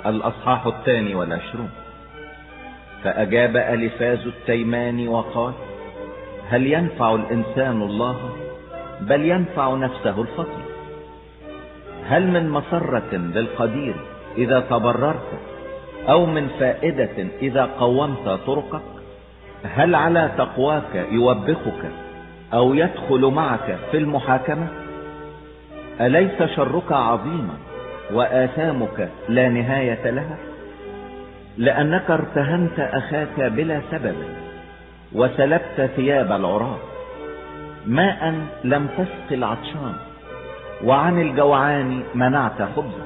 الأصحاح 22. فأجاب أليفاز التيماني وقال: هل ينفع الإنسان الله؟ بل ينفع نفسه الفطر. هل من مسرة للقدير إذا تبررت، أو من فائدة إذا قومت طرقك؟ هل على تقواك يوبخك أو يدخل معك في المحاكمة؟ أليس شرك عظيما وآثامك لا نهاية لها؟ لأنك ارتهنت أخاك بلا سبب وسلبت ثياب العراة. ماء لم تسق العطشان، وعن الجوعان منعت خبزا.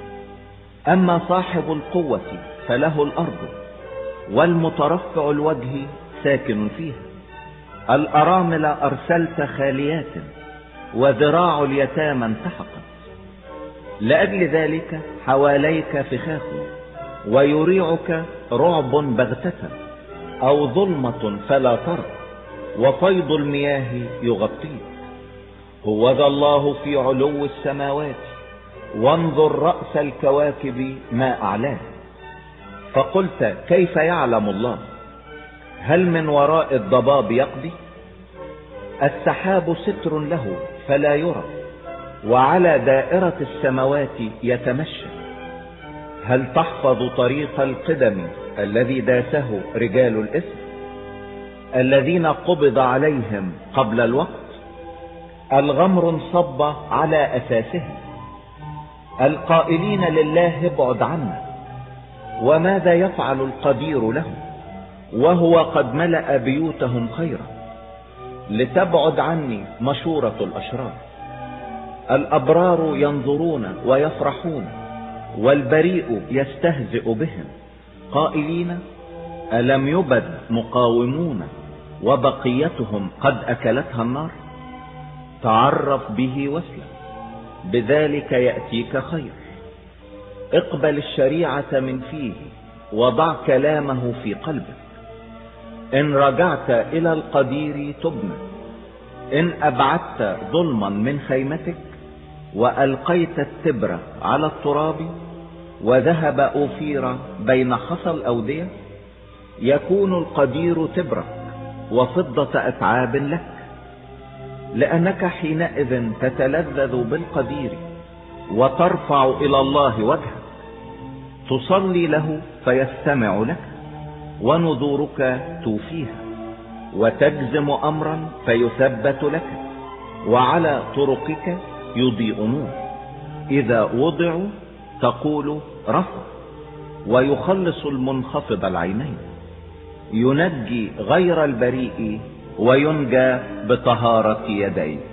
أما صاحب القوة فله الأرض، والمترفع الوجه ساكن فيها. الأرامل أرسلت خاليات، وذراع اليتامى انتحقت. لأجل ذلك حواليك فخاخ، ويريعك رعب بغتة، أو ظلمة فلا ترى، وفيض المياه يغطيك. هوذا الله في علو السماوات، وانظر رأس الكواكب ما أعلاه. فقلت: كيف يعلم الله؟ هل من وراء الضباب يقضي؟ السحاب ستر له فلا يرى، وعلى دائرة السماوات يتمشى. هل تحفظ طريق القدم الذي داسه رجال الإثم، الذين قبض عليهم قبل الوقت؟ الغمر انصب على أساسهم، القائلين لله ابعد عنا. وماذا يفعل القدير لهم وهو قد ملأ بيوتهم خيرا؟ لتبعد عني مشورة الأشرار. الأبرار ينظرون ويفرحون، والبريء يستهزئ بهم، قائلين: ألم يبد مقاومون وبقيتهم قد أكلتها النار؟ تعرف به واسلم، بذلك يأتيك خير. اقبل الشريعة من فيه، وضع كلامه في قلبك. إن رجعت إلى القدير تبنى، إن أبعدت ظلما من خيمتك، وألقيت التبر على التراب، وذهب أوفير بين حصى الأودية، يكون القدير تبرك وفضة أتعاب لك. لأنك حينئذ تتلذذ بالقدير، وترفع إلى الله وجهك. تصلي له فيستمع لك، ونذورك توفيها. وتجزم أمرا فيثبت لك، وعلى طرقك يضيء نور. إذا وضعوا تقول رفع، ويخلص المنخفض العينين. ينجي غير البريء، وينجى بطهارة يديه.